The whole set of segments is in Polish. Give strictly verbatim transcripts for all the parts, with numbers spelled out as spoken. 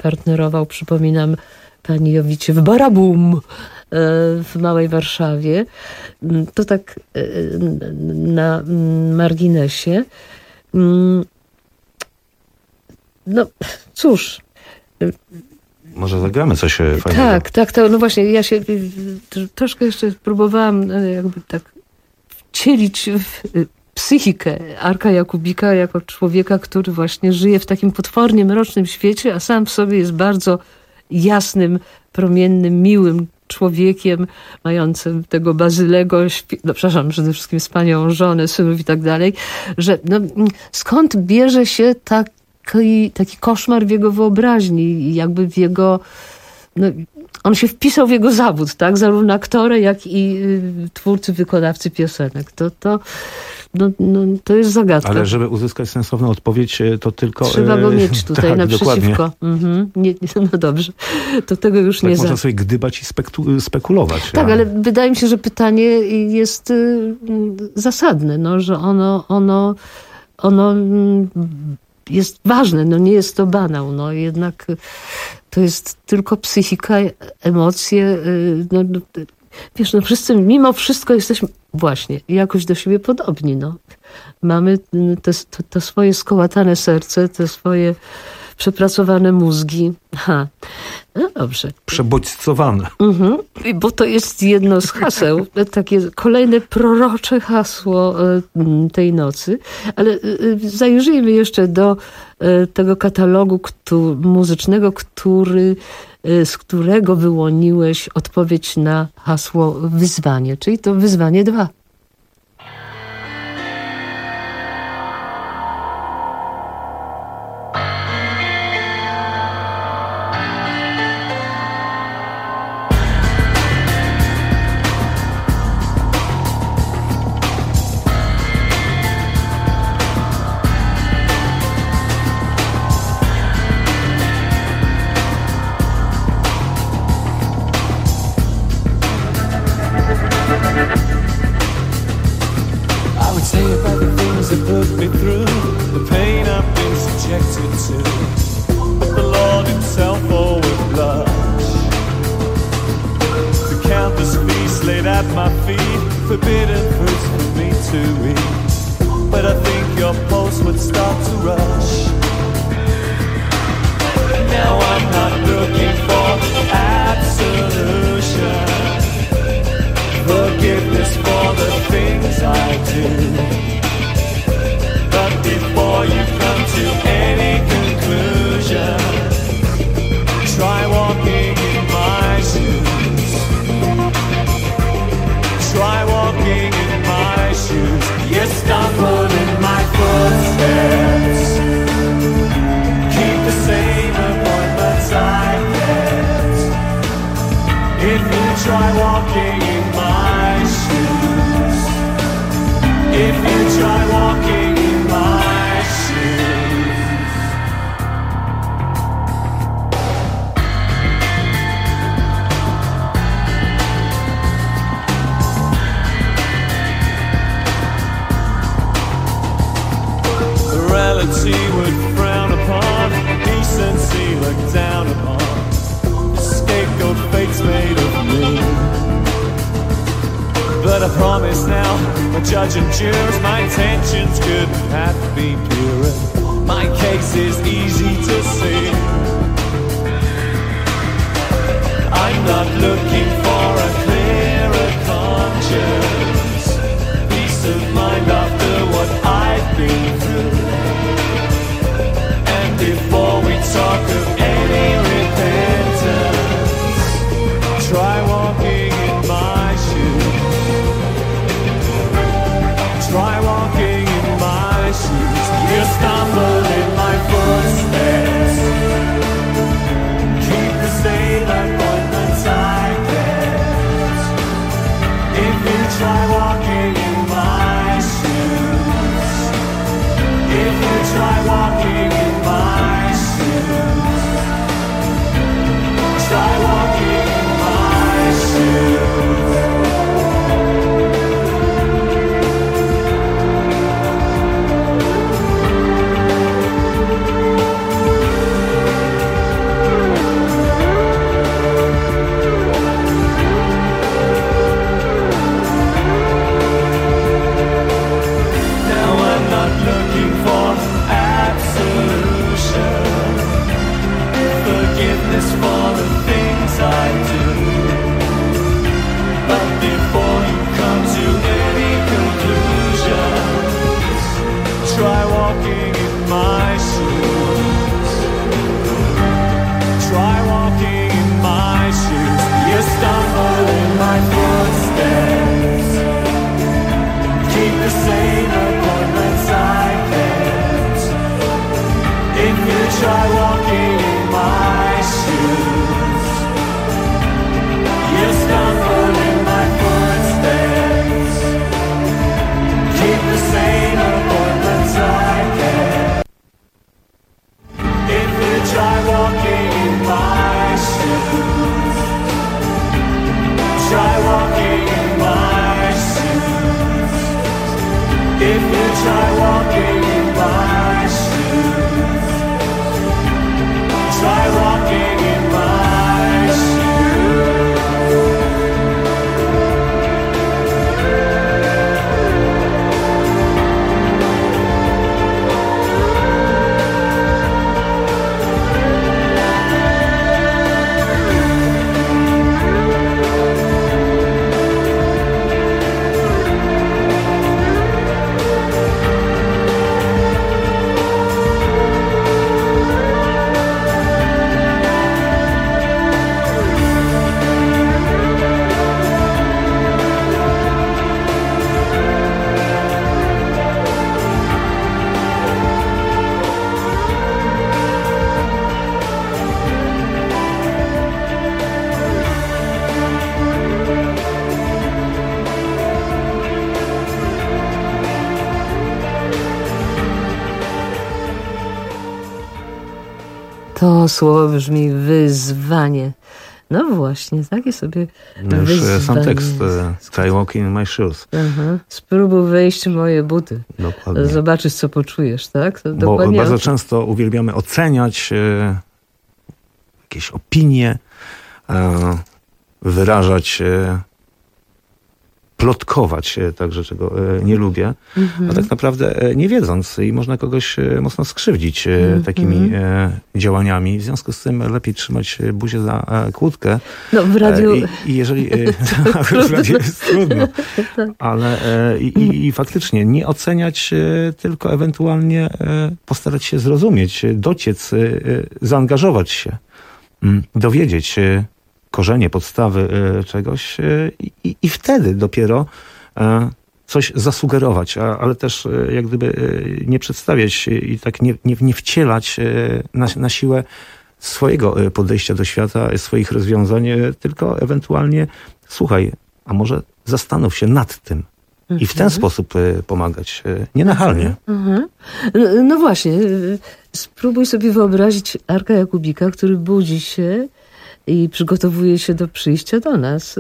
partnerował, przypominam, pani Jowicie w Barabum w Małej Warszawie. To tak na marginesie. No cóż. Może zagramy coś fajnego. Tak, tak, to, no właśnie, ja się troszkę jeszcze próbowałam jakby tak wcielić w psychikę Arka Jakubika jako człowieka, który właśnie żyje w takim potwornie mrocznym świecie, a sam w sobie jest bardzo jasnym, promiennym, miłym człowiekiem, mającym tego Bazylego, no przepraszam, przede wszystkim wspaniałą żonę, synów i tak dalej, że no, skąd bierze się taki, taki koszmar w jego wyobraźni i jakby w jego... No, on się wpisał w jego zawód, tak? Zarówno aktora, jak i y, twórcy, wykonawcy piosenek. To, to, no, no, to jest zagadka. Ale żeby uzyskać sensowną odpowiedź, to tylko... Trzeba go mieć tutaj tak, naprzeciwko. Mhm. Nie, no dobrze, to tego już tak nie... można za... sobie gdybać i spektu- spekulować. Tak, a... ale wydaje mi się, że pytanie jest y, zasadne, no, że ono, ono, ono jest ważne, no nie jest to banał, no jednak to jest tylko psychika, emocje, no, no wiesz, no wszyscy mimo wszystko jesteśmy właśnie jakoś do siebie podobni, no. Mamy te, to, to swoje skołatane serce, te swoje przepracowane mózgi. Ha. No dobrze. Przebodźcowane. Mhm. Bo to jest jedno z haseł, takie kolejne prorocze hasło tej nocy. Ale zajrzyjmy jeszcze do tego katalogu który, muzycznego, który, z którego wyłoniłeś odpowiedź na hasło wyzwanie, czyli to wyzwanie dwa. You stumble in my footsteps. shoes. You stumble in my footsteps. Keep the same appointments I kept. If you try walking in my shoes, try walking in my shoes. If you try walking in my shoes, try walking in my shoes. To słowo brzmi wyzwanie. No właśnie, takie sobie No już wyzwanie. sam tekst, e, Try walking in my shoes. Aha. Spróbuj wejść w moje buty. Dokładnie. Zobaczysz, co poczujesz, tak? To Bo dokładnie bardzo o- często uwielbiamy oceniać e, jakieś opinie, e, wyrażać, e, plotkować e, także, czego e, nie lubię, a tak naprawdę e, nie wiedząc i można kogoś e, mocno skrzywdzić e, takimi e, działaniami. W związku z tym lepiej trzymać e, buzię za e, kłódkę. No w radiu... E, I, i jeżeli... E, w radiu jest trudno. Ale e, i, i, i faktycznie nie oceniać, e, tylko ewentualnie e, postarać się zrozumieć, e, dociec, e, e, zaangażować się, m, dowiedzieć się korzenie, podstawy e, czegoś e, i, i wtedy dopiero e, coś zasugerować, a, ale też e, jak gdyby e, nie przedstawiać się i tak nie, nie, nie wcielać e, na, na siłę swojego e, podejścia do świata, e, swoich rozwiązań, e, tylko ewentualnie słuchaj, a może zastanów się nad tym i w ten sposób e, pomagać, e, nienachalnie. Mhm. No, no właśnie, y, spróbuj sobie wyobrazić Arka Jakubika, który budzi się i przygotowuje się do przyjścia do nas.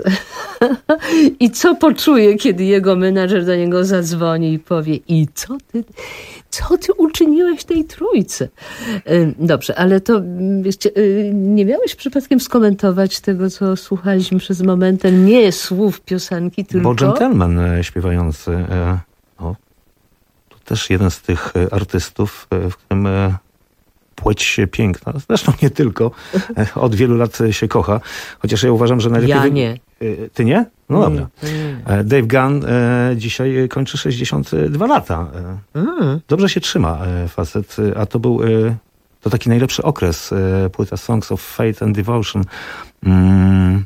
I co poczuje, kiedy jego menadżer do niego zadzwoni i powie: i co ty, co ty uczyniłeś tej trójce? Y, Dobrze, ale to mm, wiecie, y, nie miałeś przypadkiem skomentować tego, co słuchaliśmy przez moment, nie słów piosenki, tylko... Bo gentleman e, śpiewający, e, o, to też jeden z tych e, artystów, e, w którym e, płeć piękna, zresztą nie tylko, e, od wielu lat e, się kocha, chociaż ja uważam, że najlepiej... Ja wy- nie. E, Ty nie? No dobra. Mm. E, Dave Gunn e, dzisiaj kończy sześćdziesiąt dwa lata. E, Mm. Dobrze się trzyma e, facet, e, a to był e, to taki najlepszy okres, e, płyta Songs of Faith and Devotion. Mm.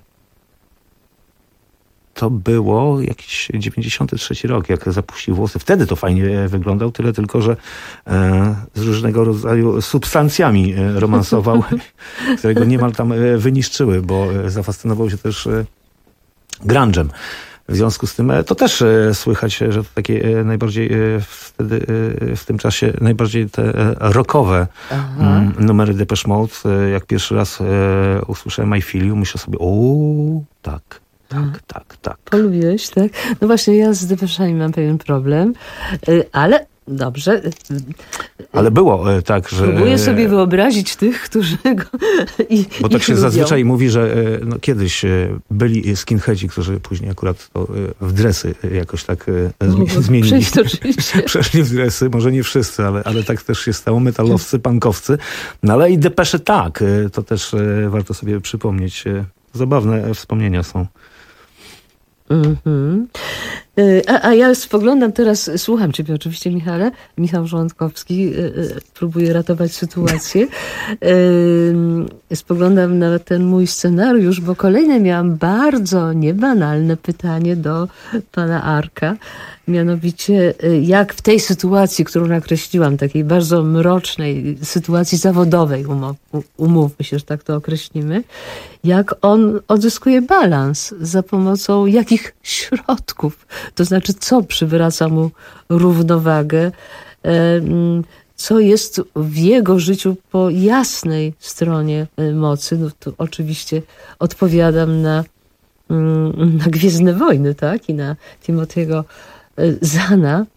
To było jakiś dziewięćdziesiąty trzeci rok, jak zapuścił włosy. Wtedy to fajnie wyglądał, tyle tylko, że e, z różnego rodzaju substancjami e, romansował, które go niemal tam e, wyniszczyły, bo e, zafascynował się też e, grunge'em. W związku z tym e, to też e, słychać, że to takie e, najbardziej e, wtedy e, w tym czasie najbardziej te e, rockowe Aha. mm, numery Depeche Mode. E, jak pierwszy raz e, usłyszałem I Feel You, myślę sobie, o tak, tak, tak, tak. Polubiłeś, tak? No właśnie, ja z Depeszami mam pewien problem, y, ale dobrze. y, Ale było e, tak, że... Próbuję sobie wyobrazić tych, którzy go i, Bo tak ich się lubią. zazwyczaj mówi, że e, no, kiedyś e, byli skinheadzi, którzy później akurat to e, w dresy e, jakoś tak e, zmi- No, zmienili. przejść to oczywiście. Przeszli w dresy, może nie wszyscy, ale, ale tak też się stało. Metalowcy, punkowcy. No ale i Depesze tak, e, to też e, warto sobie przypomnieć. E, Zabawne e, wspomnienia są. Mhm. A, a ja spoglądam teraz, słucham ciebie oczywiście, Michale. Michał Żołądkowski próbuje ratować sytuację. Spoglądam na ten mój scenariusz, bo kolejne miałam bardzo niebanalne pytanie do pana Arka. Mianowicie, jak w tej sytuacji, którą nakreśliłam, takiej bardzo mrocznej sytuacji zawodowej, umów, umówmy się, że tak to określimy, jak on odzyskuje balans, za pomocą jakich środków, to znaczy co przywraca mu równowagę, co jest w jego życiu po jasnej stronie mocy. No to oczywiście odpowiadam na, na Gwiezdne Wojny, tak? I na Timothy'ego Zahna,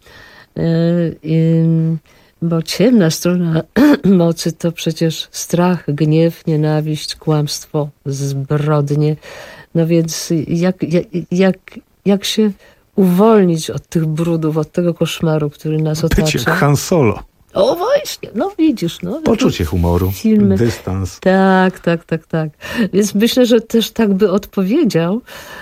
bo ciemna strona mocy to przecież strach, gniew, nienawiść, kłamstwo, zbrodnie. No więc jak, jak, jak, jak się uwolnić od tych brudów, od tego koszmaru, który nas otacza? Bycie Han Solo. O właśnie, no widzisz. No, poczucie humoru, filmy. Dystans. Tak, tak, tak, tak. Więc myślę, że też tak by odpowiedział.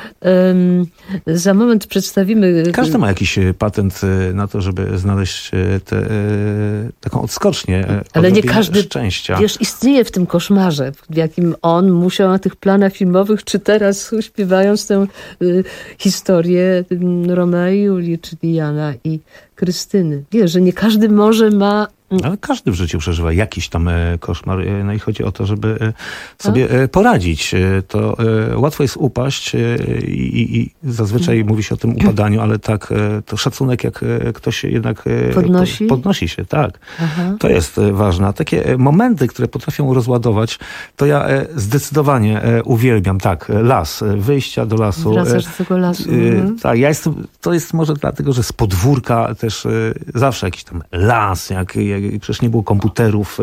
Um, za moment przedstawimy... Każdy ma jakiś patent na to, żeby znaleźć te, taką odskocznię. Ale nie każdy, szczęścia. Wiesz, istnieje w tym koszmarze, w jakim on musiał na tych planach filmowych, czy teraz śpiewając tę y, historię Romea i Julii, czyli Jana i Krystyny. Wiesz, że nie każdy może ma... Ale każdy w życiu przeżywa jakiś tam koszmar. No i chodzi o to, żeby sobie A? poradzić. To łatwo jest upaść i, i zazwyczaj mówi się o tym upadaniu, ale tak, to szacunek, jak ktoś jednak podnosi, podnosi się, tak. Aha. To jest ważne. A takie momenty, które potrafią rozładować, to ja zdecydowanie uwielbiam, tak, las, wyjścia do lasu. Wracasz do tego lasu. Mhm. Tak, ja jestem, to jest może dlatego, że z podwórka też zawsze jakiś tam las, jak przecież nie było komputerów,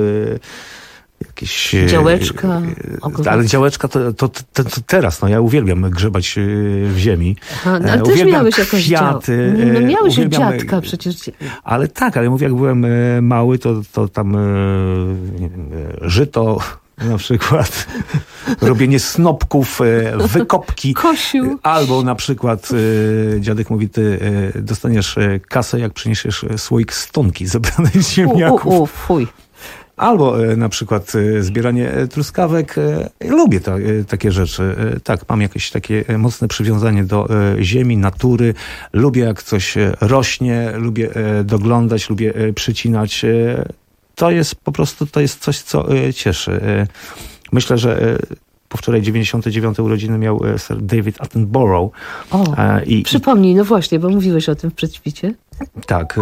jakieś... Działeczka. Ale działeczka to, to, to, to teraz, no ja uwielbiam grzebać w ziemi. Aha, no, ale uwielbiam też miałeś jakąś kwiaty. No miałeś uwielbiam... dziadka przecież. Ale tak, ale mówię, jak byłem mały, to, to tam nie wiem, żyto... Na przykład robienie snopków, wykopki. Kosiu. Albo na przykład dziadek mówi, ty dostaniesz kasę, jak przyniesiesz słoik stonki zebranej z ziemniaków. U, u, u, fuj. Albo na przykład zbieranie truskawek. Lubię to, takie rzeczy. Tak, mam jakieś takie mocne przywiązanie do ziemi, natury. Lubię, jak coś rośnie, lubię doglądać, lubię przycinać. To jest po prostu, to jest coś, co y, cieszy. Y, myślę, że y, po wczoraj dziewięćdziesiąte dziewiąte urodziny miał y, Sir David Attenborough. O, y, i, przypomnij, no właśnie, bo mówiłeś o tym w przedświcie. Tak. Y,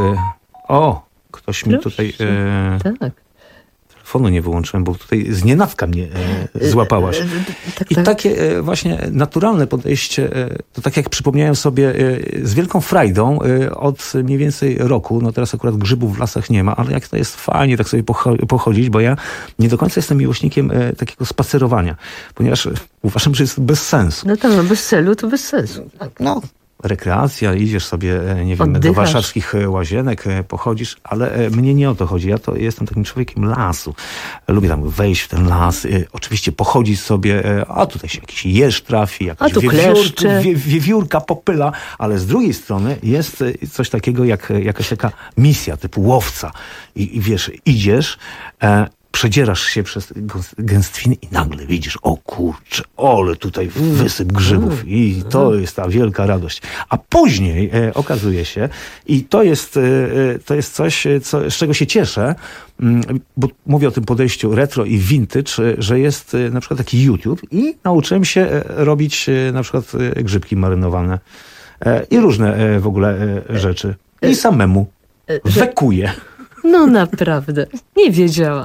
o, ktoś mi tutaj... Y, tak. Telefonu nie wyłączyłem, bo tutaj znienacka mnie e, złapałaś. Tak, I tak. takie e, właśnie naturalne podejście, e, to tak jak przypomniałem sobie e, z wielką frajdą e, od mniej więcej roku, no teraz akurat grzybów w lasach nie ma, ale jak to jest fajnie tak sobie pocho- pochodzić, bo ja nie do końca jestem miłośnikiem e, takiego spacerowania, ponieważ uważam, że jest bez sensu. No tak, no bez celu to bez sensu. Tak. No. Rekreacja, idziesz sobie, nie wiem, Oddychasz. do warszawskich łazienek, pochodzisz, ale mnie nie o to chodzi. Ja to jestem takim człowiekiem lasu. Lubię tam wejść w ten las, oczywiście pochodzić sobie, a tutaj się jakiś jeż trafi, jakaś wiewiórka, wie, wiewiórka popyla, ale z drugiej strony jest coś takiego jak jakaś taka misja typu łowca. I, i wiesz, idziesz, e, przedzierasz się przez gęstwiny i nagle widzisz, o kurczę, ole tutaj wysyp grzybów i to jest ta wielka radość. A później e, okazuje się, i to jest, e, to jest coś, co, z czego się cieszę, m, bo mówię o tym podejściu retro i vintage, że jest e, na przykład taki YouTube i nauczyłem się e, robić e, na przykład e, grzybki marynowane e, i różne e, w ogóle e, rzeczy. I samemu wekuję. No naprawdę, nie wiedziałam.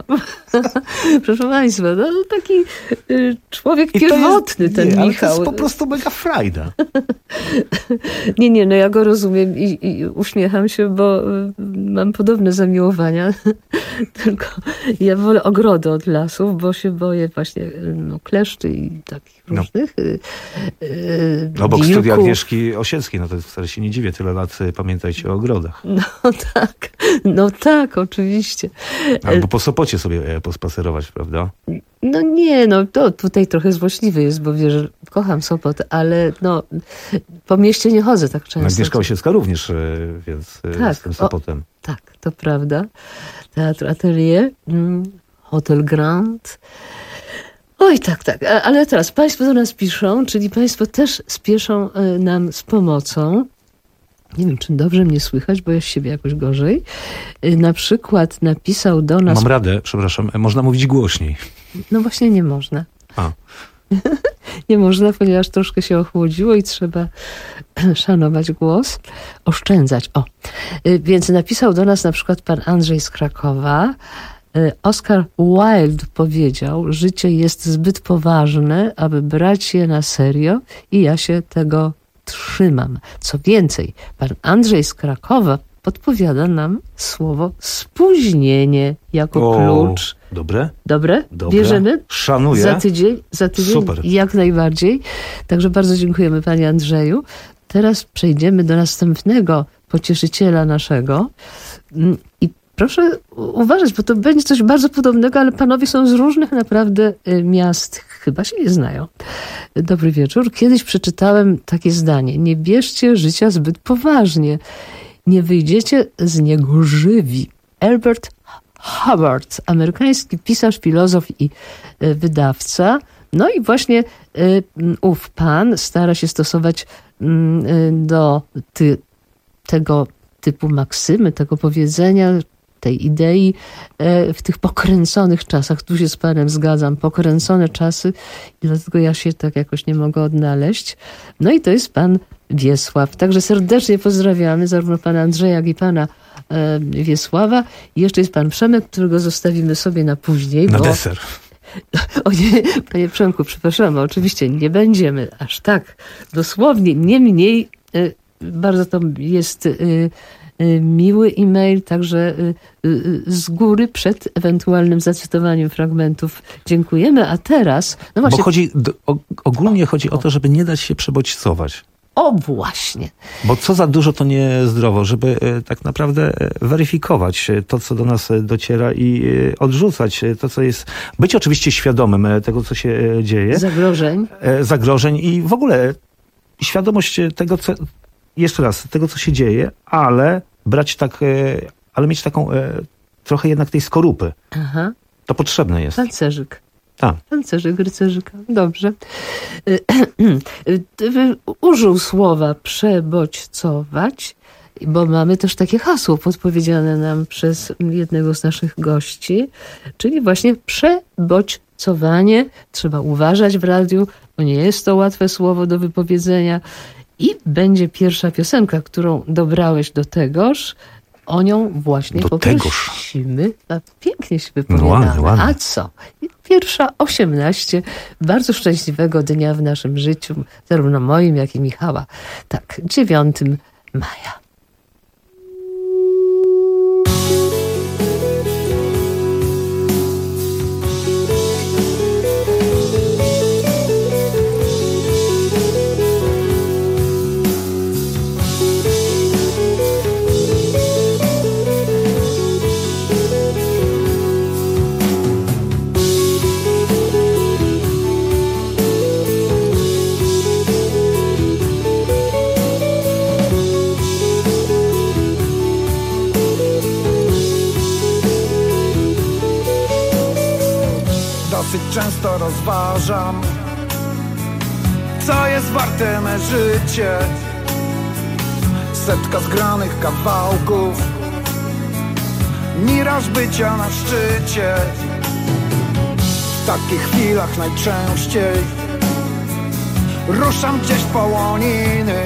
Proszę Państwa, no taki y, człowiek I pierwotny jest, ten nie, Michał. Ale to jest po prostu mega frajda. Nie, nie, no ja go rozumiem i, i uśmiecham się, bo y, mam podobne zamiłowania. Tylko ja wolę ogrody od lasów, bo się boję właśnie no, kleszczy i takich różnych. No, y, y, Obok studia Agnieszki Osieckiej, no to wcale się nie dziwię, tyle lat pamiętajcie o ogrodach. No tak, no tak, oczywiście. Albo po Sopocie sobie pospacerować, prawda? No nie, no to tutaj trochę złośliwy jest, bo wiesz, kocham Sopot, ale no, po mieście nie chodzę tak często. Agnieszka Osiecka również, więc tak, z tym Sopotem. O, tak, to prawda. Teatr Atelier, Hotel Grand. Oj, tak, tak. Ale teraz państwo do nas piszą, czyli państwo też spieszą nam z pomocą. Nie wiem, czy dobrze mnie słychać, bo ja z siebie jakoś gorzej. Na przykład napisał do nas... Mam radę, przepraszam, można mówić głośniej. No właśnie nie można. A. Nie można, ponieważ troszkę się ochłodziło i trzeba szanować głos, oszczędzać. O, więc napisał do nas na przykład pan Andrzej z Krakowa. Oscar Wilde powiedział, życie jest zbyt poważne, aby brać je na serio i ja się tego trzymam. Co więcej, pan Andrzej z Krakowa podpowiada nam słowo spóźnienie jako o, klucz. Dobre? Dobre? Dobre. Bierzemy? Szanuję. Za tydzień? Za tydzień? Super. Jak najbardziej. Także bardzo dziękujemy panie Andrzeju. Teraz przejdziemy do następnego pocieszyciela naszego. I proszę uważać, bo to będzie coś bardzo podobnego, ale panowie są z różnych naprawdę miast. Chyba się nie znają. Dobry wieczór. Kiedyś przeczytałem takie zdanie. Nie bierzcie życia zbyt poważnie. Nie wyjdziecie z niego żywi. Albert Hubbard, amerykański pisarz, filozof i wydawca. No i właśnie ów pan stara się stosować do ty, tego typu maksymy, tego powiedzenia, tej idei w tych pokręconych czasach. Tu się z panem zgadzam. Pokręcone czasy i dlatego ja się tak jakoś nie mogę odnaleźć. No i to jest pan Wiesław. Także serdecznie pozdrawiamy zarówno pana Andrzeja, jak i pana e, Wiesława. I jeszcze jest pan Przemek, którego zostawimy sobie na później. Na bo... deser. O nie, panie Przemku, przepraszamy, oczywiście nie będziemy aż tak dosłownie. Niemniej e, bardzo to jest... E, miły e-mail, także z góry przed ewentualnym zacytowaniem fragmentów dziękujemy, a teraz... No właśnie, bo chodzi, ogólnie chodzi o to, żeby nie dać się przebodźcować. O właśnie. Bo co za dużo to niezdrowo, żeby tak naprawdę weryfikować to, co do nas dociera i odrzucać to, co jest... Być oczywiście świadomym tego, co się dzieje. Zagrożeń. Zagrożeń i w ogóle świadomość tego, co... Jeszcze raz, tego, co się dzieje, ale brać tak, ale mieć taką trochę jednak tej skorupy. Aha. To potrzebne jest. Pancerzyk. Tak. Pancerzyk rycerzyka. Dobrze. Użył słowa przebodźcować, bo mamy też takie hasło podpowiedziane nam przez jednego z naszych gości, czyli właśnie przebodźcowanie. Trzeba uważać w radiu, bo nie jest to łatwe słowo do wypowiedzenia. I będzie pierwsza piosenka, którą dobrałeś do tegoż. O nią właśnie do poprosimy. Tegoż. A pięknie się wypowiadamy. No ładnie, ładnie. A co? Pierwsza osiemnaście. Bardzo szczęśliwego dnia w naszym życiu, zarówno moim, jak i Michała. Tak, dziewiątego maja. Często rozważam, co jest warte me życie. Setka zgranych kawałków, miraż bycia na szczycie. W takich chwilach najczęściej ruszam gdzieś po łoniny.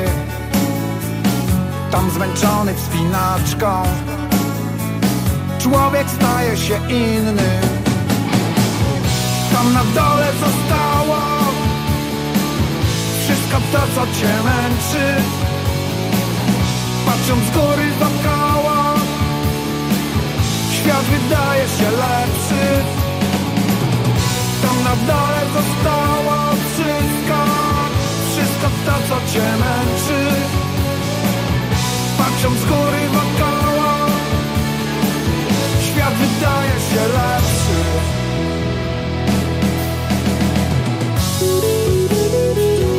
Tam zmęczony wspinaczką człowiek staje się inny. Tam na dole zostało wszystko to, co cię męczy. Patrząc z góry wokoło, świat wydaje się lepszy. Tam na dole zostało wszystko, wszystko to, co cię męczy. Patrząc z góry wokoło, świat wydaje się lepszy.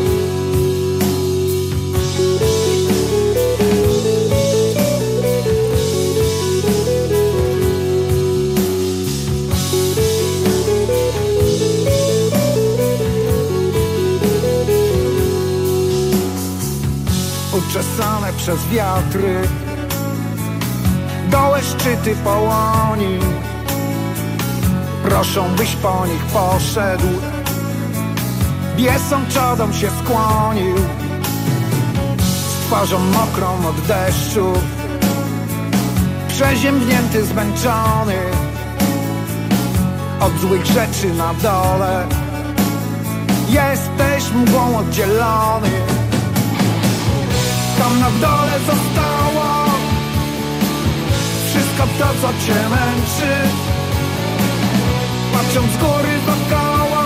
czesane przez wiatry, dołe szczyty połoni proszą, byś po nich poszedł, biesą czodą się skłonił, z twarzą mokrą od deszczu, przeziębnięty, zmęczony od złych rzeczy na dole. Jesteś mgłą oddzielony. Tam na dole zostało wszystko to, co cię męczy. Patrząc z góry wokoło,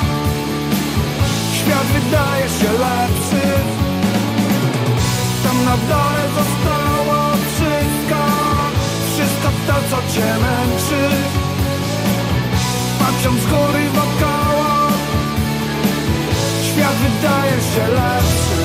świat wydaje się lepszy. Tam na dole zostało wszystko, wszystko to, co cię męczy. Patrząc z góry wokoło, świat wydaje się lepszy.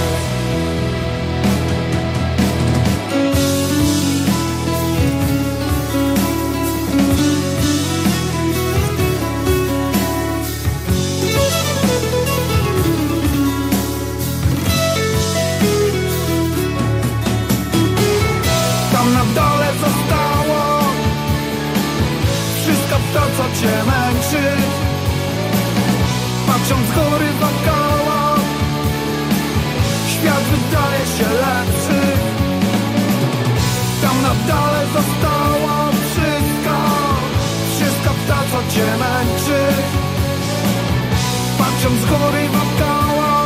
Tam na dole zostało wszystko to, co cię męczy. Patrząc z góry wokoło, świat wydaje się lepszy. Tam na dole zostało wszystko, wszystko to, co cię męczy. Patrząc z góry wokoło,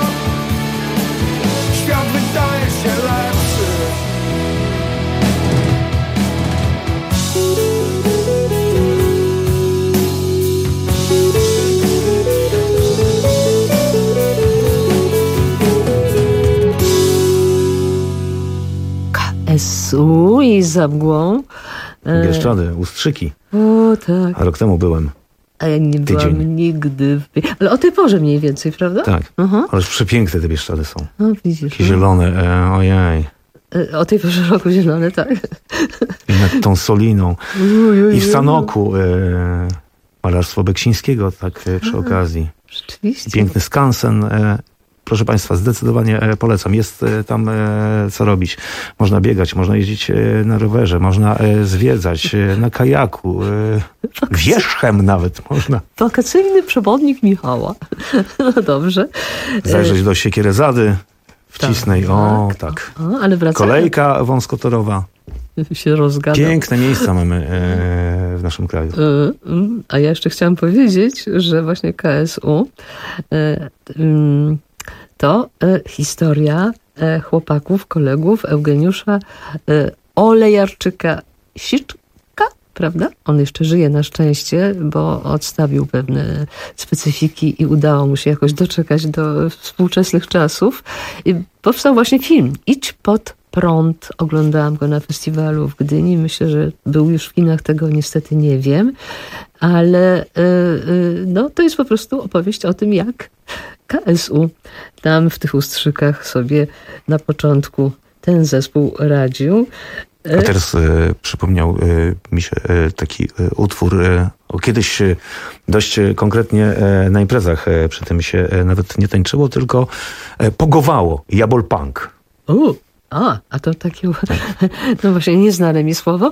świat wydaje się lepszy. S U i za mgłą. Bieszczady, Ustrzyki. O tak. A rok temu byłem. A ja nie byłam Tydzień. nigdy. W... Ale o tej porze mniej więcej, prawda? Tak. Aha. Ależ przepiękne te Bieszczady są. No widzisz. Takie zielone, e, ojej. E, O tej porze roku zielone, tak? I nad tą Soliną. Uj, uj, I w uj. Sanoku e, malarstwo Beksińskiego, tak e, przy okazji. Rzeczywiście. Piękny skansen. E, proszę Państwa, zdecydowanie e, polecam. Jest e, tam e, co robić. Można biegać, można jeździć e, na rowerze, można e, zwiedzać e, na kajaku. E, wierzchem nawet można. Wakacyjny przewodnik Michała. No dobrze. Zajrzeć do Siekierezady w Cisnej. O, tak. O, ale wracając. Kolejka wąskotorowa. Się rozgadał. Piękne miejsca mamy e, w naszym kraju. Y, mm, A ja jeszcze chciałam powiedzieć, że właśnie K S U y, ym, to y, historia y, chłopaków, kolegów Eugeniusza y, Olejarczyka-Siczka, prawda? On jeszcze żyje na szczęście, bo odstawił pewne specyfiki i udało mu się jakoś doczekać do współczesnych czasów. I powstał właśnie film Idź pod prąd. Oglądałam go na festiwalu w Gdyni. Myślę, że był już w kinach, tego niestety nie wiem. Ale y, y, no, to jest po prostu opowieść o tym, jak K S U tam w tych Ustrzykach sobie na początku ten zespół radził. A teraz e, przypomniał e, mi się e, taki e, utwór, e, o kiedyś e, dość e, konkretnie e, na imprezach e, przy tym się e, nawet nie tańczyło, tylko e, pogowało. Jabol Punk. U, a, a to takie, no właśnie nieznane mi słowo.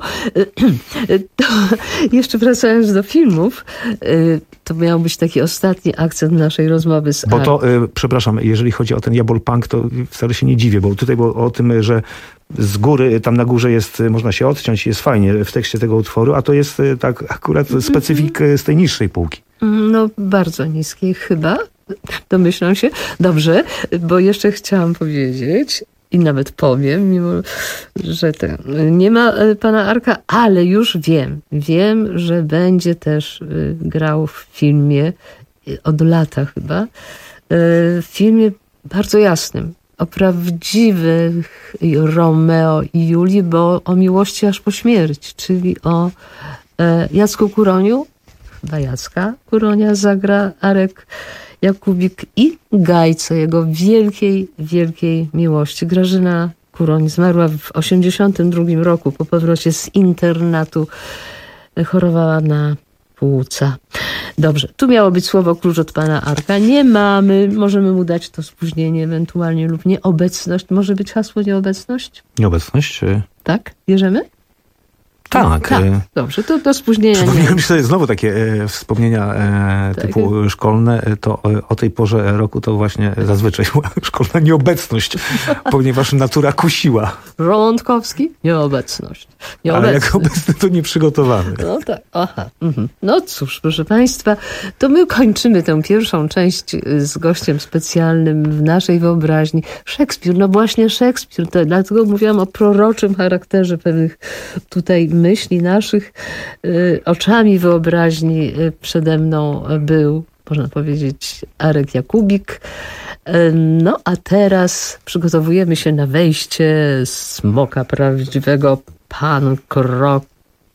To jeszcze wracając do filmów, to miał być taki ostatni akcent naszej rozmowy z Bo Ar- to, e, przepraszam, jeżeli chodzi o ten Jabol Punk, to wcale się nie dziwię, bo tutaj było o tym, że z góry, tam na górze jest, można się odciąć, jest fajnie w tekście tego utworu, a to jest e, tak akurat specyfik e, z tej niższej półki. No, bardzo niskiej chyba, domyślam się. Dobrze, bo jeszcze chciałam powiedzieć i nawet powiem, mimo że ten, nie ma e, pana Arka, ale już wiem, wiem, że będzie też e, grał w filmie, e, od lata chyba, e, w filmie bardzo jasnym, o prawdziwych Romeo i Julii, bo o miłości aż po śmierć, czyli o e, Jacku Kuroniu, chyba Jacka Kuronia zagra Arek Jakubik i Gajce, jego wielkiej, wielkiej miłości. Grażyna Kuroń zmarła w osiemdziesiątym drugim roku po powrocie z internatu. Chorowała na płuca. Dobrze, tu miało być słowo klucz od pana Arka. Nie mamy, możemy mu dać to spóźnienie ewentualnie lub nieobecność. Może być hasło nieobecność? Nieobecność? e, Tak? Bierzemy? Tak. Tak. e, Dobrze, to do spóźnienia nie. Przypomniałem sobie znowu takie e, wspomnienia e, Tak. typu szkolne. E, To e, o tej porze roku to właśnie zazwyczaj była szkolna nieobecność, ponieważ natura kusiła. Żołądkowski? Nieobecność. Ale Nieobecność. jak obecny to nieprzygotowany. No tak, aha. Mhm. No cóż, proszę państwa, to my kończymy tę pierwszą część y, z gościem specjalnym w naszej wyobraźni. Szekspir, no właśnie Szekspir. To, dlatego mówiłam o proroczym charakterze pewnych tutaj myśli naszych. Y, oczami wyobraźni y, przede mną był, można powiedzieć, Arek Jakubik. Y, No a teraz przygotowujemy się na wejście smoka prawdziwego, pan Krok.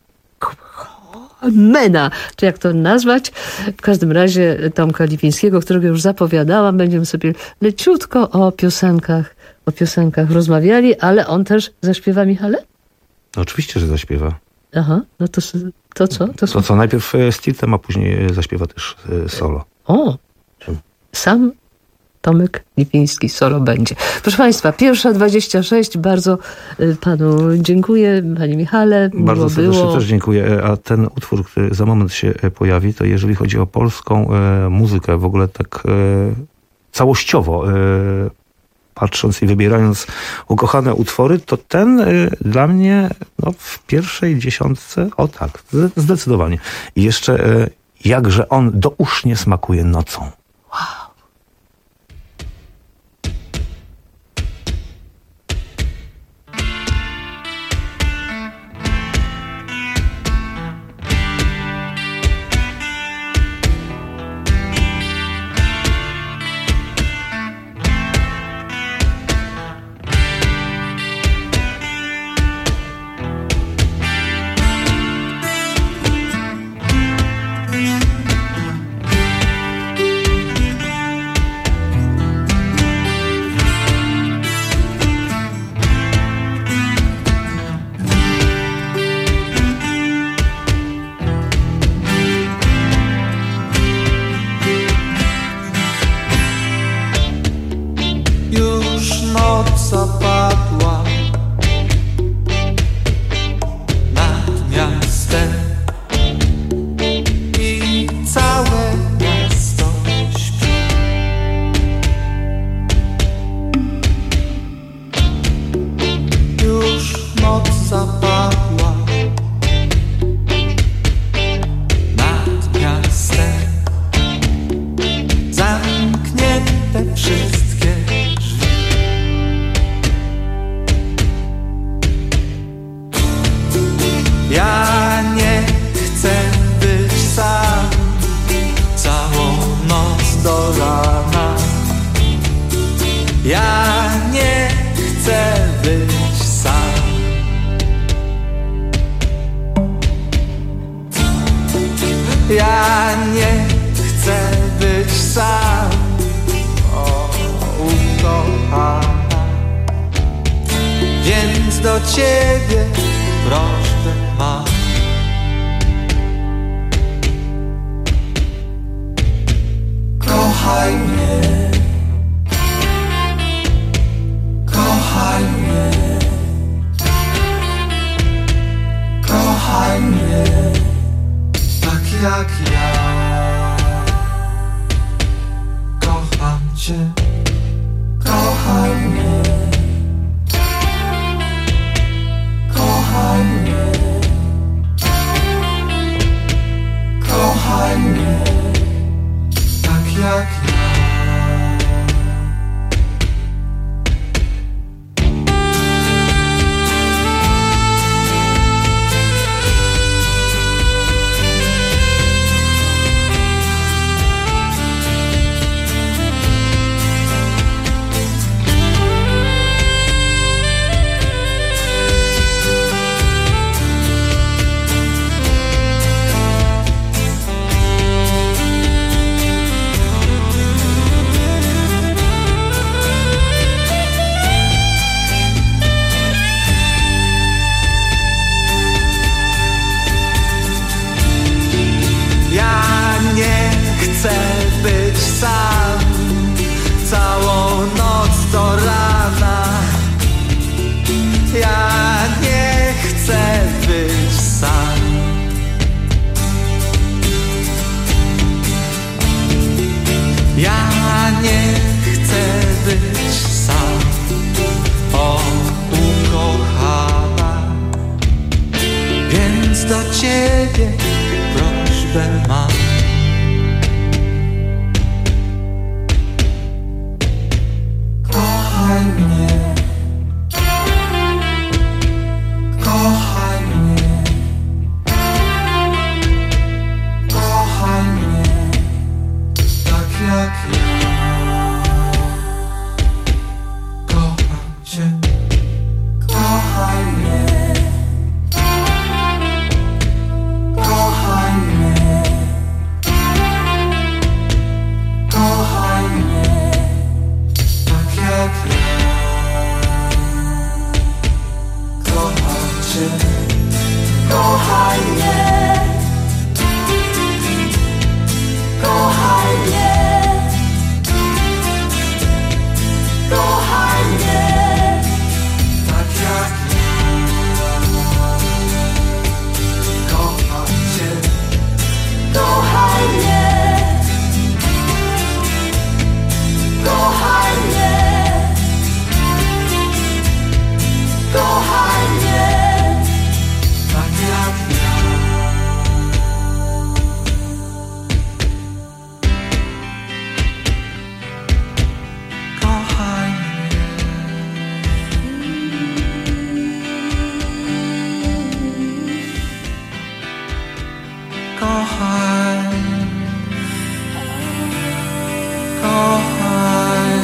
Mena, czy jak to nazwać. W każdym razie Tomka Lipińskiego, którego już zapowiadałam, będziemy sobie leciutko o piosenkach, o piosenkach rozmawiali, ale on też zaśpiewa, Michale? No, oczywiście, że zaśpiewa. Aha, no to, s- to co? To To słuch- co, najpierw e, z Tiltem, a później e, zaśpiewa też e, solo. O, sam Tomek Lipiński solo będzie. Proszę państwa, pierwsza dwadzieścia sześć, bardzo y, panu dziękuję, panie Michale, miło Bardzo serdecznie było. też dziękuję. E, A ten utwór, który za moment się e, pojawi, to jeżeli chodzi o polską e, muzykę, w ogóle tak e, całościowo, e, patrząc i wybierając ukochane utwory, to ten y, dla mnie no, w pierwszej dziesiątce, o tak, zde- zdecydowanie. I jeszcze y, jakże on dousznie smakuje nocą. Już noc zapadła nad miastem i całe miasto śpi. Już noc zapadła nad miastem, zamknięte wszystkie drzwi. Ja nie chcę być sam całą noc do rana. Ja nie chcę być sam. Ja nie chcę być sam, o ukochana. Więc do ciebie prośbę mam. Kochaj mnie, kochaj mnie, kochaj mnie, tak jak ja. Kocham cię, kochaj mnie, kochaj mnie, kochaj mnie, tak jak ja. Ja nie chcę być sam, o ukochana, więc do ciebie prośbę mam. Kochaj mnie, kochaj mnie, kochaj mnie, tak jak ja. Kocham cię, kochaj mnie, kochaj mnie, kochaj mnie, tak jak ja. Kocham cię, kochaj mnie, kochaj mnie, kochaj mnie, tak jak ja. Kocham cię, kochaj mnie, kochaj mnie, kochaj mnie, tak jak ja. Kochaj mnie, kochaj, kochaj.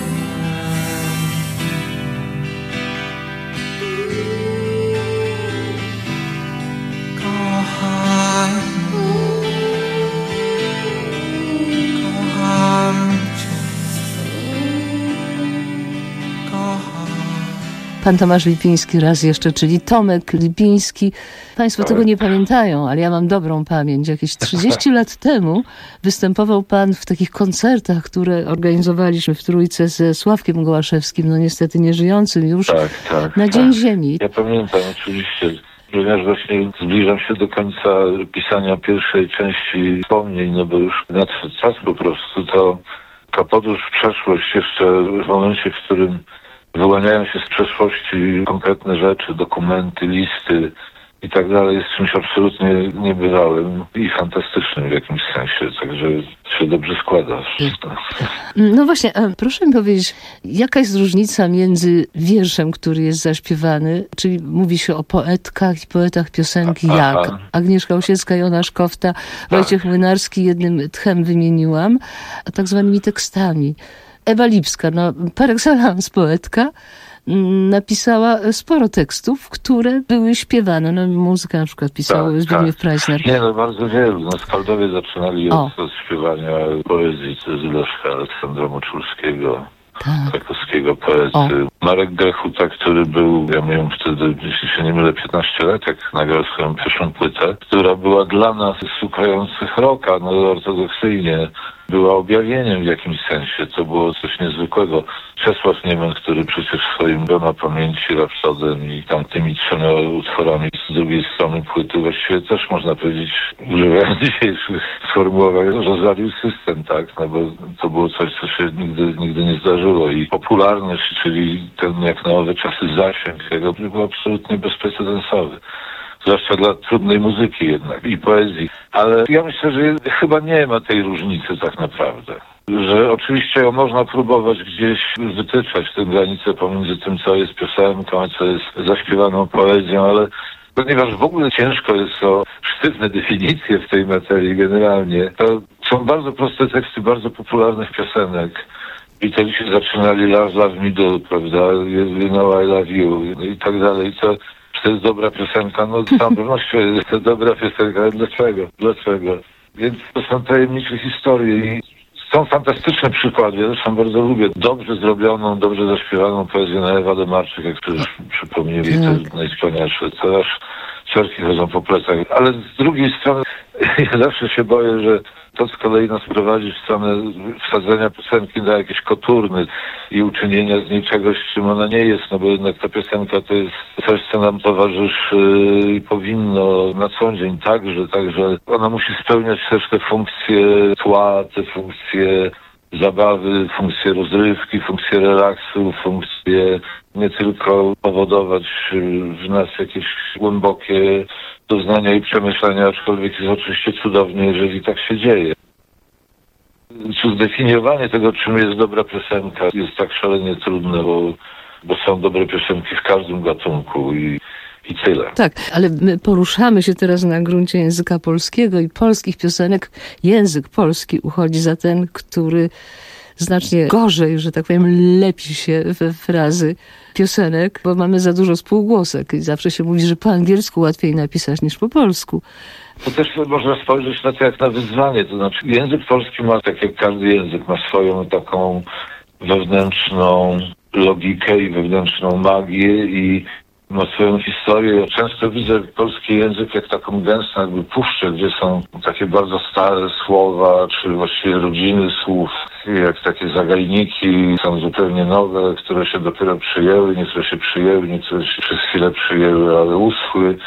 Kochaj, kocham cię, kocham. Pan Tomasz Lipiński raz jeszcze, czyli Tomek Lipiński. Państwo tego nie pamiętają, ale ja mam dobrą pamięć. Jakieś trzydzieści lat temu występował pan w takich koncertach, które organizowaliśmy w Trójce ze Sławkiem Gołaszewskim, no niestety nieżyjącym już, Tak, tak. na tak. Dzień Ziemi. Ja pamiętam oczywiście, ponieważ właśnie zbliżam się do końca pisania pierwszej części wspomnień, no bo już nadszedł czas po prostu, to ta podróż w przeszłość jeszcze w momencie, w którym wyłaniają się z przeszłości konkretne rzeczy, dokumenty, listy i tak dalej, jest czymś absolutnie niebywałym i fantastycznym w jakimś sensie, także się dobrze składa wszystko. No właśnie, a proszę mi powiedzieć, jaka jest różnica między wierszem, który jest zaśpiewany, czyli mówi się o poetkach i poetach piosenki Aha. jak Agnieszka Osiecka, Jonasz Kofta, Wojciech Młynarski, jednym tchem wymieniłam, a tak zwanymi tekstami. Ewa Lipska, no par excellence poetka, napisała sporo tekstów, które były śpiewane. No, muzykę na przykład pisał Tak, Zbigniew tak. Preissner. Nie, no bardzo wielu. No, Skaldowie zaczynali O. od, od śpiewania poezji z Leszka Aleksandra Moczulskiego, Tak. krakowskiego poety. Marek Grechuta, który był, ja miałem wtedy, jeśli się nie mylę, piętnaście lat, jak nagrał swoją pierwszą płytę, która była dla nas szukających rocka, no ortodoksyjnie, była objawieniem w jakimś sensie, to było coś niezwykłego. Czesław Niemen, który przecież swoim Dona Pamięci, Rapsodem i tamtymi trzema utworami z drugiej strony płyty właściwie też można powiedzieć, używając dzisiejszych sformułowań, że zalił system, tak, no bo to było coś, co się nigdy, nigdy nie zdarzyło i popularność, czyli ten jak na owe czasy zasięg tego był absolutnie bezprecedensowy. Zwłaszcza dla trudnej muzyki jednak i poezji. Ale ja myślę, że chyba nie ma tej różnicy tak naprawdę. Że oczywiście można próbować gdzieś wytyczać tę granicę pomiędzy tym, co jest piosenką, a co jest zaśpiewaną poezją, ale ponieważ w ogóle ciężko jest o sztywne definicje w tej materii generalnie, to są bardzo proste teksty bardzo popularnych piosenek. Beatlesi zaczynali Love, Love Me Do, prawda, You Know I Love You i tak dalej. To to jest dobra piosenka, no z całą pewnością jest to dobra piosenka, ale dlaczego? Dlaczego? Więc to są tajemnicze historie i są fantastyczne przykłady. Ja zresztą bardzo lubię dobrze zrobioną, dobrze zaśpiewaną poezję na Ewa Demarczyk, jak przecież przypomnieli, to jest najwspanialsze. To aż ciarki chodzą po plecach. Ale z drugiej strony ja zawsze się boję, że to z kolei nas prowadzi w stronę wsadzenia piosenki na jakieś koturny i uczynienia z niej czegoś, czym ona nie jest, no bo jednak ta piosenka to jest coś, co nam towarzyszy i powinno na co dzień także, także ona musi spełniać też te funkcje tła, te funkcje zabawy, funkcję rozrywki, funkcję relaksu, funkcję nie tylko powodować w nas jakieś głębokie doznania i przemyślenia, aczkolwiek jest oczywiście cudownie, jeżeli tak się dzieje. Zdefiniowanie tego, czym jest dobra piosenka, jest tak szalenie trudne, bo, bo są dobre piosenki w każdym gatunku i, i tyle. Tak, ale my poruszamy się teraz na gruncie języka polskiego i polskich piosenek. Język polski uchodzi za ten, który znacznie gorzej, że tak powiem, lepi się we frazy piosenek, bo mamy za dużo spółgłosek i zawsze się mówi, że po angielsku łatwiej napisać niż po polsku. To też można spojrzeć na to jak na wyzwanie, to znaczy język polski ma, tak jak każdy język, ma swoją taką wewnętrzną logikę i wewnętrzną magię i ma swoją historię. Często widzę polski język jak taką gęstą jakby puszczę, gdzie są takie bardzo stare słowa, czy właściwie rodziny słów, jak takie zagajniki, są zupełnie nowe, które się dopiero przyjęły, niektóre się przyjęły, niektóre się przez chwilę przyjęły, ale uschły.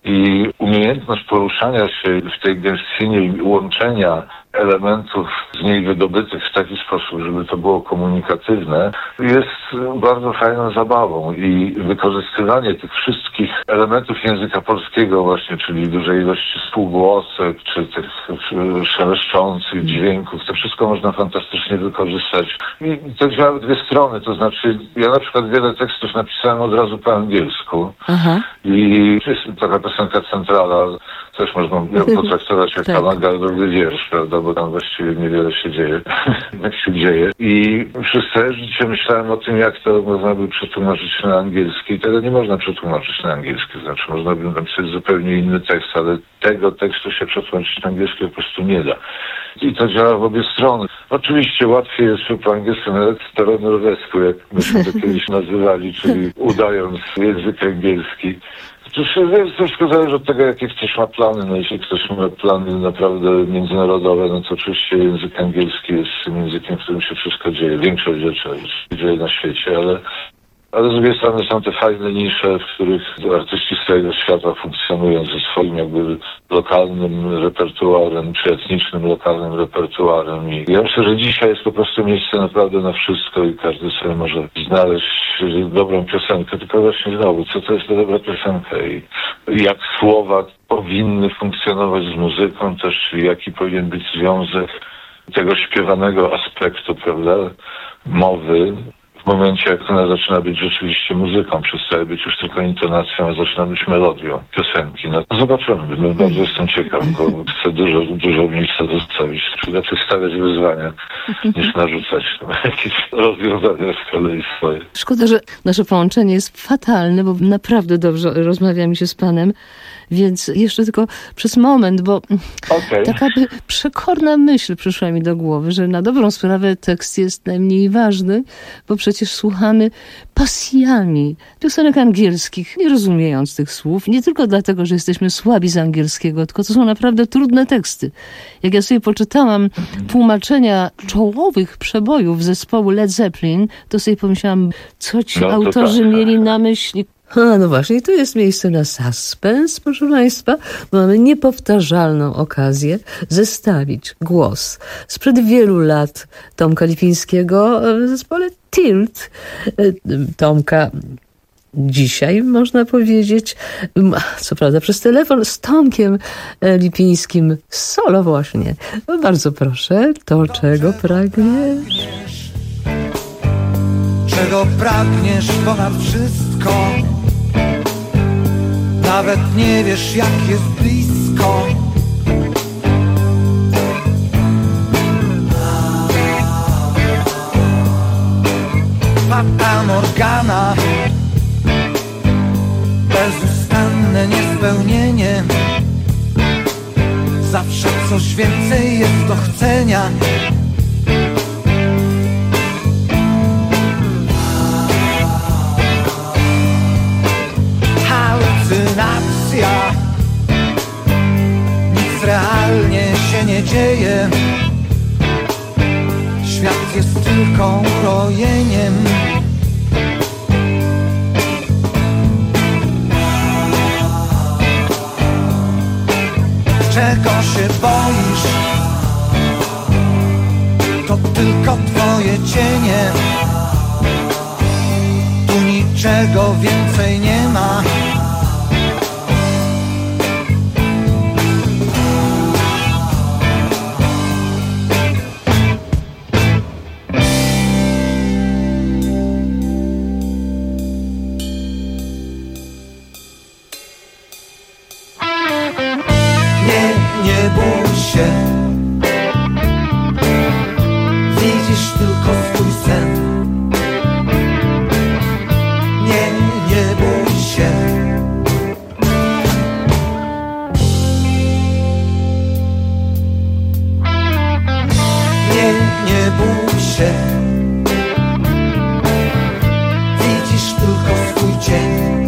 I umiejętność poruszania się w tej gęstwinie i łączenia elementów z niej wydobytych w taki sposób, żeby to było komunikatywne, jest bardzo fajną zabawą i wykorzystywanie tych wszystkich elementów języka polskiego właśnie, czyli dużej ilości spółgłosek, czy tych szeleszczących dźwięków, to wszystko można fantastycznie wykorzystać. I to działa w dwie strony, to znaczy ja na przykład wiele tekstów napisałem od razu po angielsku. Aha. I jest taka piosenka Centrala, też można ją potraktować jak awangardowy wiersz, prawda, bo tam właściwie niewiele się dzieje, jak się dzieje. I przez całe życie myślałem o tym, jak to można by przetłumaczyć na angielski. I tego nie można przetłumaczyć na angielski, znaczy można by napisać zupełnie inny tekst, ale tego tekstu się przetłumaczyć na angielski po prostu nie da. I to działa w obie strony. Oczywiście łatwiej jest po angielsku, nawet po norwesku, jak myśmy to kiedyś nazywali, czyli udając język angielski. To wszystko zależy od tego, jakie ktoś ma plany. No jeśli ktoś ma plany naprawdę międzynarodowe, no to oczywiście język angielski jest tym językiem, w którym się wszystko dzieje. Większość rzeczy się dzieje na świecie, ale, ale z drugiej strony są te fajne nisze, w których artyści z całego świata funkcjonują ze swoim jakby lokalnym repertuarem, czy etnicznym lokalnym repertuarem. I ja myślę, że dzisiaj jest po prostu miejsce naprawdę na wszystko i każdy sobie może znaleźć dobrą piosenkę, tylko właśnie znowu, co to jest ta dobra piosenka i jak słowa powinny funkcjonować z muzyką też, czyli jaki powinien być związek tego śpiewanego aspektu, prawda, mowy, w momencie, jak ona zaczyna być rzeczywiście muzyką, przestaje być już tylko intonacją, a zaczyna być melodią piosenki. No zobaczymy, no, bardzo jestem ciekaw, bo chcę dużo, dużo miejsca zostawić. Raczej stawiać wyzwania, niż narzucać no, jakieś rozwiązania z kolei swoje. Szkoda, że nasze połączenie jest fatalne, bo naprawdę dobrze rozmawia mi się z panem. Więc jeszcze tylko przez moment, bo okay. taka by przekorna myśl przyszła mi do głowy, że na dobrą sprawę tekst jest najmniej ważny, bo przecież słuchamy pasjami piosenek angielskich, nie rozumiejąc tych słów. Nie tylko dlatego, że jesteśmy słabi z angielskiego, tylko to są naprawdę trudne teksty. Jak ja sobie poczytałam tłumaczenia czołowych przebojów zespołu Led Zeppelin, to sobie pomyślałam, co ci no, autorzy tak. mieli na myśli. A, no właśnie, tu jest miejsce na suspens, proszę Państwa, bo mamy niepowtarzalną okazję zestawić głos sprzed wielu lat Tomka Lipińskiego w zespole Tilt. Tomka dzisiaj, można powiedzieć, co prawda przez telefon, z Tomkiem Lipińskim solo właśnie. No bardzo proszę, to czego pragniesz? Czego pragniesz ponad wszystko? Nawet nie wiesz, jak jest blisko. Fata Morgana, bezustanne niespełnienie. Zawsze coś więcej jest do chcenia. Halucynacja, nic realnie się nie dzieje. Świat jest tylko urojeniem. Czego się boisz? To tylko twoje cienie. Tu niczego więcej nie ma. Nie, nie bój się. Widzisz tylko swój sen. Nie, nie bój się. Nie, nie bój się. Widzisz tylko swój cień.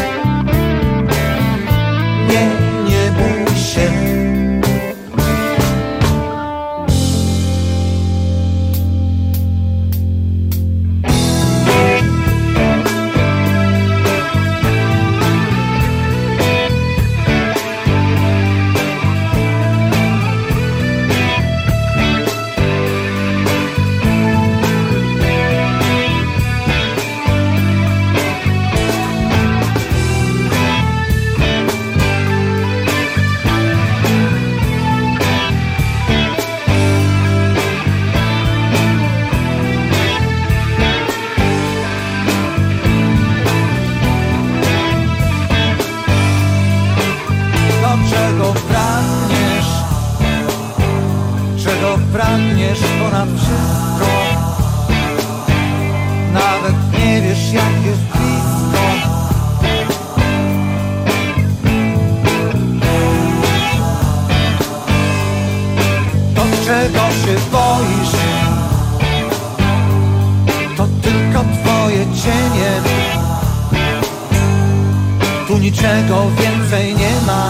Nie, nie bój się. Czego pragniesz, czego pragniesz ponad wszystko. Nawet nie wiesz, jak jest blisko. To, czego się boisz, to tylko twoje cienie. Tu niczego więcej nie ma.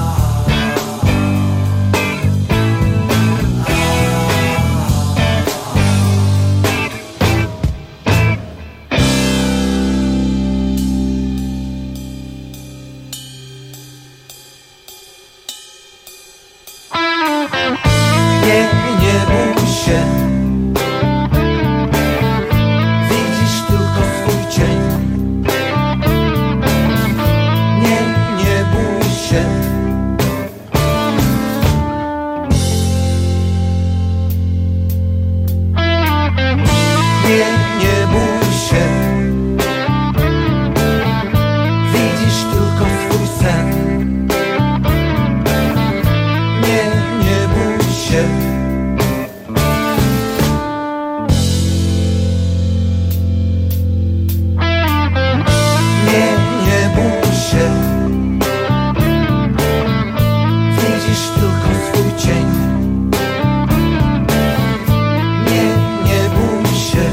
Nie, nie bój się. Widzisz tylko swój cień. Nie, nie bój się. Nie, nie bój się. Widzisz tylko swój sen. Nie, nie bój się. Nie, nie bój się. Widzisz tylko swój cień. Nie, nie bój się.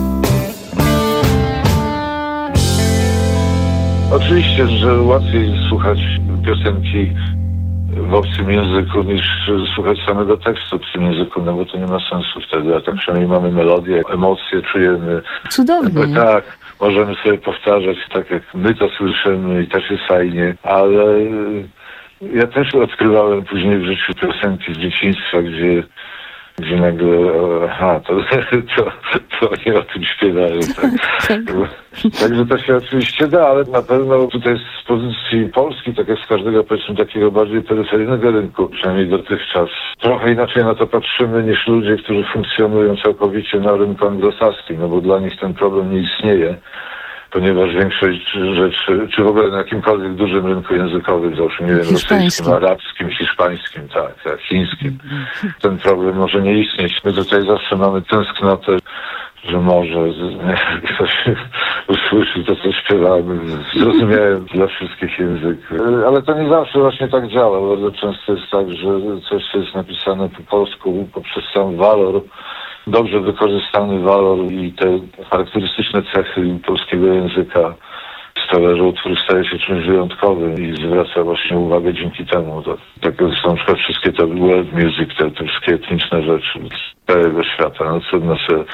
Oczywiście, że łatwiej słuchać piosenki w obcym języku niż słuchać samego tekstu w tym języku, no bo to nie ma sensu wtedy, a tak przynajmniej mamy melodię, emocje czujemy. Cudownie. Tak, możemy sobie powtarzać tak, jak my to słyszymy i też jest fajnie, ale ja też odkrywałem później w życiu piosenki z dzieciństwa, gdzie gdzie nagle, aha, to, to, to nie o tym śpiewają. Tak. Także to się oczywiście da, ale na pewno tutaj z pozycji Polski, tak jak z każdego, powiedzmy, takiego bardziej peryferyjnego rynku, przynajmniej dotychczas, trochę inaczej na to patrzymy niż ludzie, którzy funkcjonują całkowicie na rynku anglosaskim, no bo dla nich ten problem nie istnieje, ponieważ większość rzeczy, czy w ogóle na jakimkolwiek dużym rynku językowym, załóżmy, nie wiem, rosyjskim, arabskim, hiszpańskim, tak, tak, chińskim, ten problem może nie istnieć. My tutaj zawsze mamy tęsknotę, że może ktoś usłyszy to, co śpiewamy, zrozumiałem dla wszystkich języków. Ale to nie zawsze właśnie tak działa. Bardzo często jest tak, że coś, co jest napisane po polsku poprzez sam walor, dobrze wykorzystany walor i te charakterystyczne cechy polskiego języka sprawia, że utwór staje się czymś wyjątkowym i zwraca właśnie uwagę dzięki temu. To, tak są na przykład wszystkie te world music, te, te wszystkie etniczne rzeczy z całego świata. No trudno sobie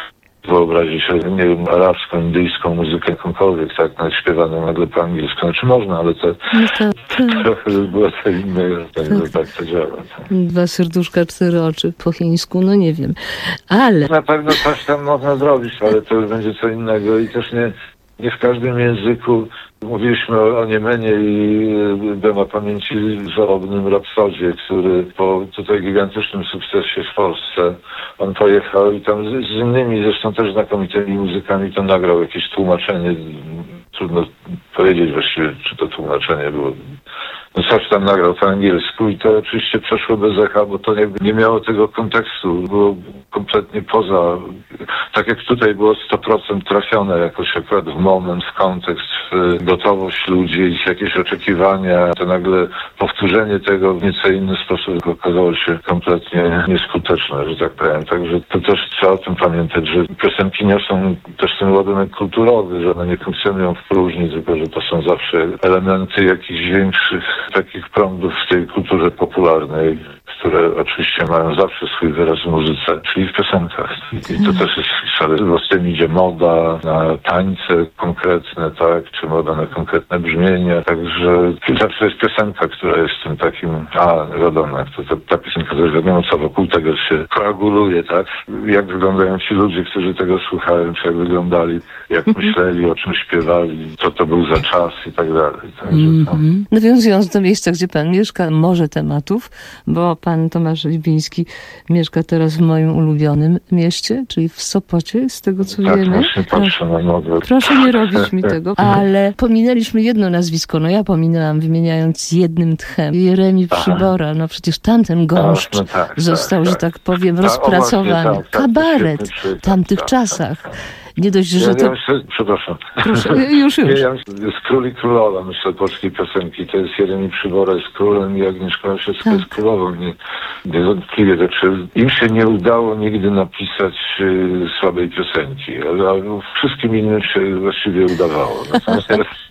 wyobrazić sobie, nie wiem, arabską, indyjską muzykę, jakąkolwiek, tak, nawet śpiewaną nagle po angielsku. Znaczy można, ale to, No to, to... trochę było co innego, tak, tak. tak to działa. Tak. Dwa serduszka, cztery oczy po chińsku, no nie wiem. Ale... Na pewno coś tam można zrobić, ale to już będzie co innego i też nie, nie w każdym języku. Mówiliśmy o, o Niemenie i Dema Pamięci żałobnym Rapsodzie, który po tutaj gigantycznym sukcesie w Polsce, on pojechał i tam z, z innymi, zresztą też znakomitymi muzykami, to nagrał jakieś tłumaczenie. Trudno powiedzieć właściwie, czy to tłumaczenie było. No coś tam nagrał po angielsku i to oczywiście przeszło bez echa, bo to jakby nie miało tego kontekstu. Było kompletnie poza, tak jak tutaj było sto procent trafione jakoś akurat w moment, w kontekst, w gotowość ludzi, ich jakieś oczekiwania. To nagle powtórzenie tego w nieco inny sposób okazało się kompletnie nieskuteczne, że tak powiem. Także to też trzeba o tym pamiętać, że piosenki niosą też ten ładunek kulturowy, że one nie funkcjonują w próżni, tylko że to są zawsze elementy jakichś większych takich prądów w tej kulturze popularnej, które oczywiście mają zawsze swój wyraz w muzyce, czyli w piosenkach. I to też jest szale. Z tym idzie moda na tańce konkretne, tak, czy moda na konkretne brzmienia. Także zawsze jest piosenka, która jest tym takim, a wiadomo, to, to, ta piosenka też wiadomo, co wokół tego się koaguluje, tak. Jak wyglądają ci ludzie, którzy tego słuchają, czy jak wyglądali, jak myśleli, o czym śpiewali, co to był za czas i tak dalej. Także to... Nawiązując do miejsca, gdzie pan mieszka, może tematów, bo pan Tomasz Lipiński mieszka teraz w moim ulubionym mieście, czyli w Sopocie, z tego co tak, wiemy. Właśnie patrzę na nogę. Proszę nie robić mi tego, ale pominęliśmy jedno nazwisko, no ja pominęłam, wymieniając jednym tchem. Jeremi Przybora, no przecież tamten gąszcz no tak, został, tak, że tak. tak powiem, Tak, rozpracowany. o właśnie, tak, tak, Kabaret świetny, w tamtych tak, czasach. tak, tak. Nie dość, że Ja, to... ja myślę, przepraszam. Proszę, już, już. Nie, ja myślę, jest Król i Królowa, myślę, polskiej piosenki. To jest Jeremi Przybora jest królem i Agnieszka Osiecka Tak. jest królową. Nie, niewątpliwie. Znaczy, im się nie udało nigdy napisać y, słabej piosenki, ale, ale wszystkim innym się właściwie udawało. Natomiast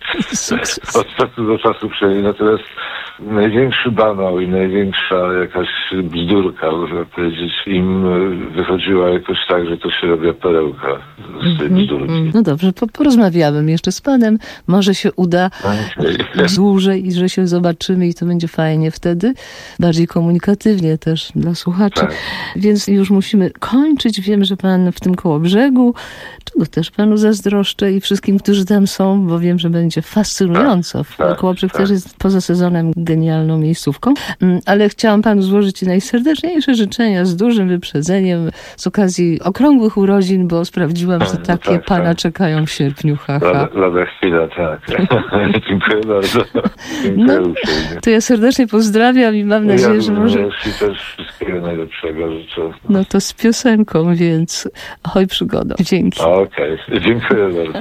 od czasu do czasu przejęli. Natomiast największy banał i największa jakaś bzdurka, można powiedzieć, im wychodziła jakoś tak, że to się robiła perełka z tej bzdurki. No dobrze, po, porozmawiałem jeszcze z panem. Może się uda dłużej i że się zobaczymy i to będzie fajnie wtedy. Bardziej komunikatywnie też dla słuchaczy. Tak. Więc już musimy kończyć. Wiem, że pan w tym Kołobrzegu, czego też panu zazdroszczę i wszystkim, którzy tam są, bo wiem, że będzie fascynująco. Tak, Kołobrzeg tak. też jest poza sezonem genialną miejscówką. Ale chciałam panu złożyć najserdeczniejsze życzenia z dużym wyprzedzeniem z okazji okrągłych urodzin, bo sprawdziłam, że No takie tak, pana tak. czekają w sierpniu. Haha. Lada, lada chwila, tak. Dziękuję bardzo. Dziękuję No, uprzejmie. to ja serdecznie pozdrawiam i mam nadzieję, Ja że może... również i też wszystkiego najlepszego życzę. No to z piosenką, więc ahoj przygoda. Dzięki. Okej, okay. Dziękuję bardzo.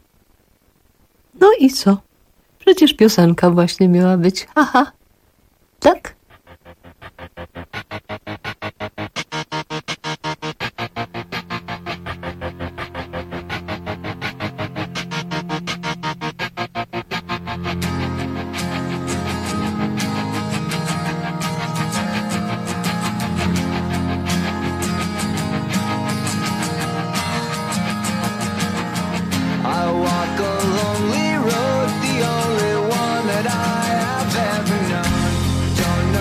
No i co? Przecież piosenka właśnie miała być. Aha. Tak? I walk a lonely road, the only one that I have ever known. Don't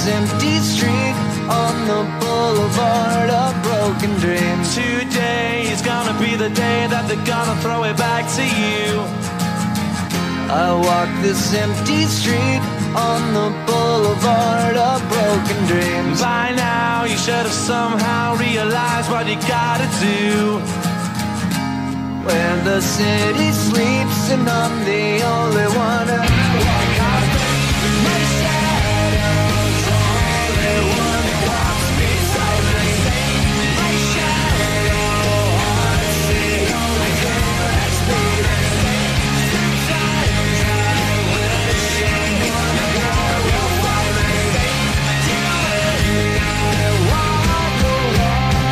empty street on the boulevard of broken dreams. Today is gonna be the day that they're gonna throw it back to you. I walk this empty street on the boulevard of broken dreams. By now you should have somehow realized what you gotta do. Where the city sleeps and I'm the only one who walk out my shadows. Only one who walks beside me. My shadow, it's the only thing that's beating me. Sometimes I wish anyone will find me. Till then I walk away.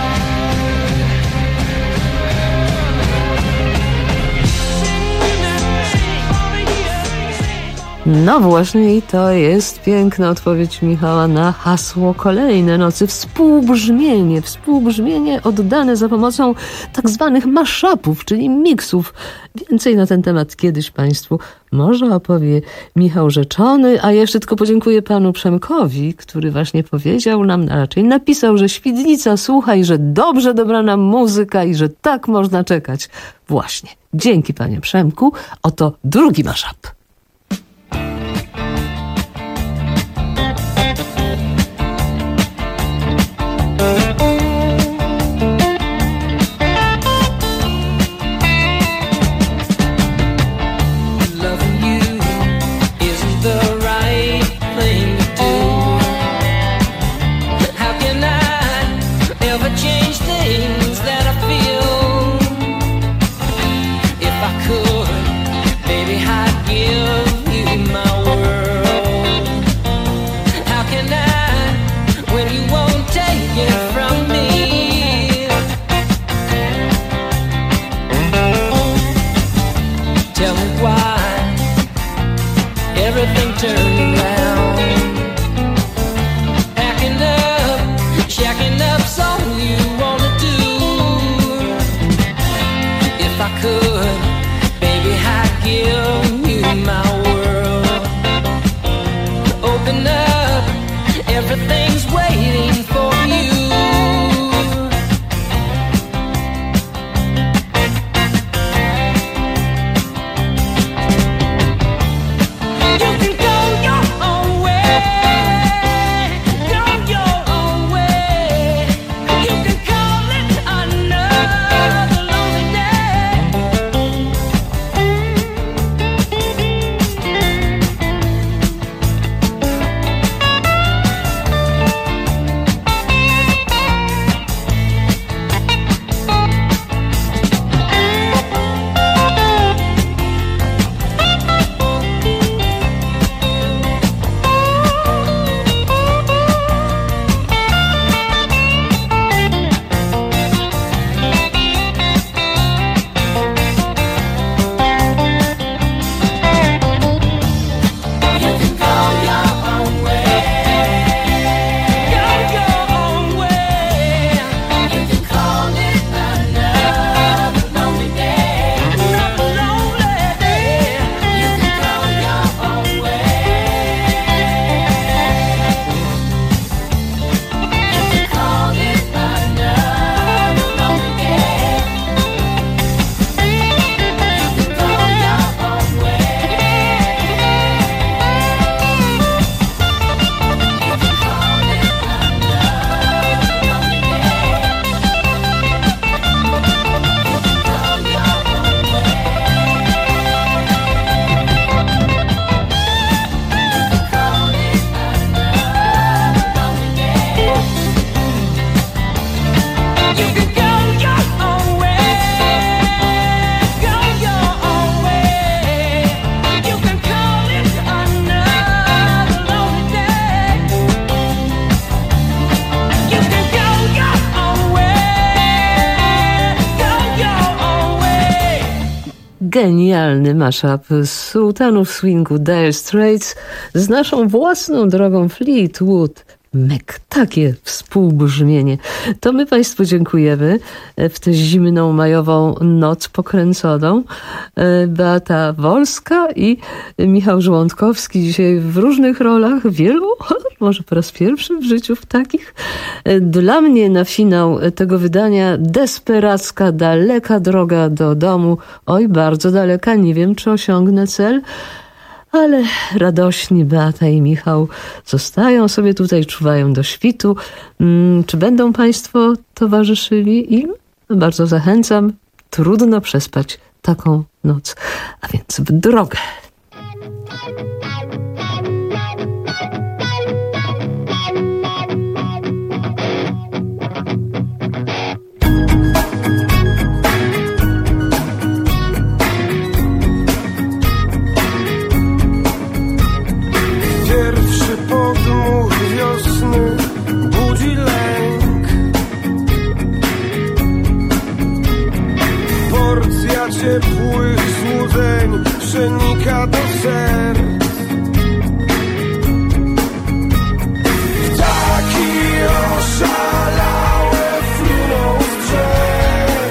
No właśnie i to jest piękna odpowiedź Michała na hasło kolejne nocy. Współbrzmienie, współbrzmienie oddane za pomocą tak zwanych mashupów, czyli miksów. Więcej na ten temat kiedyś Państwu może opowie Michał Rzeczony, a jeszcze tylko podziękuję panu Przemkowi, który właśnie powiedział nam, a raczej napisał, że Świdnica słucha i że dobrze dobrana muzyka i że tak można czekać. Właśnie. Dzięki panie Przemku. Oto drugi mashup. Genialny mashup z sultanów swingu Dire Straits z naszą własną drogą Fleetwood mek. Takie współbrzmienie. To my Państwu dziękujemy w tę zimną, majową noc pokręconą. Beata Wolska i Michał Żołądkowski dzisiaj w różnych rolach, wielu, może po raz pierwszy w życiu w takich. Dla mnie na finał tego wydania desperacka, daleka droga do domu. Oj, bardzo daleka, nie wiem, czy osiągnę cel. Ale radośni Beata i Michał zostają sobie tutaj, czuwają do świtu. Hmm, czy będą Państwo towarzyszyli im? Bardzo zachęcam. Trudno przespać taką noc. A więc w drogę. Ciepłych złudzeń przenika do serc. Ptaki oszalałe fruną z drzew.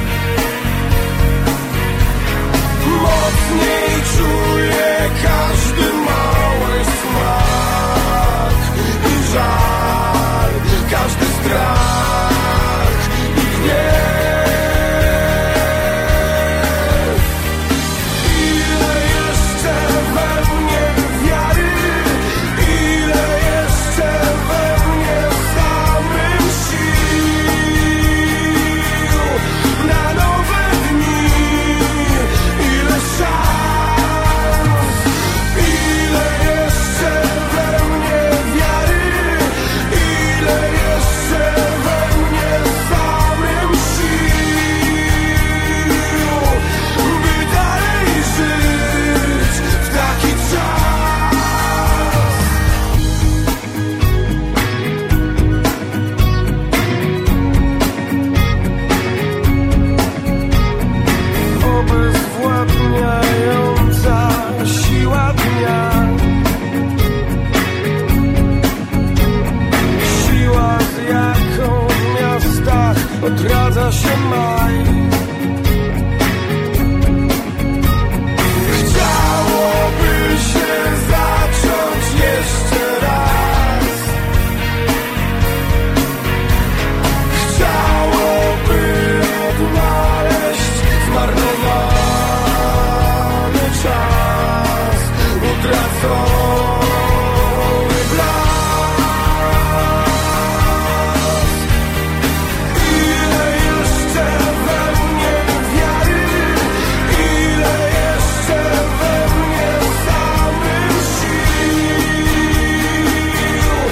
Mocniej czuje każdy mały smak i żal, każdy strach i gniew. Odradza się maj.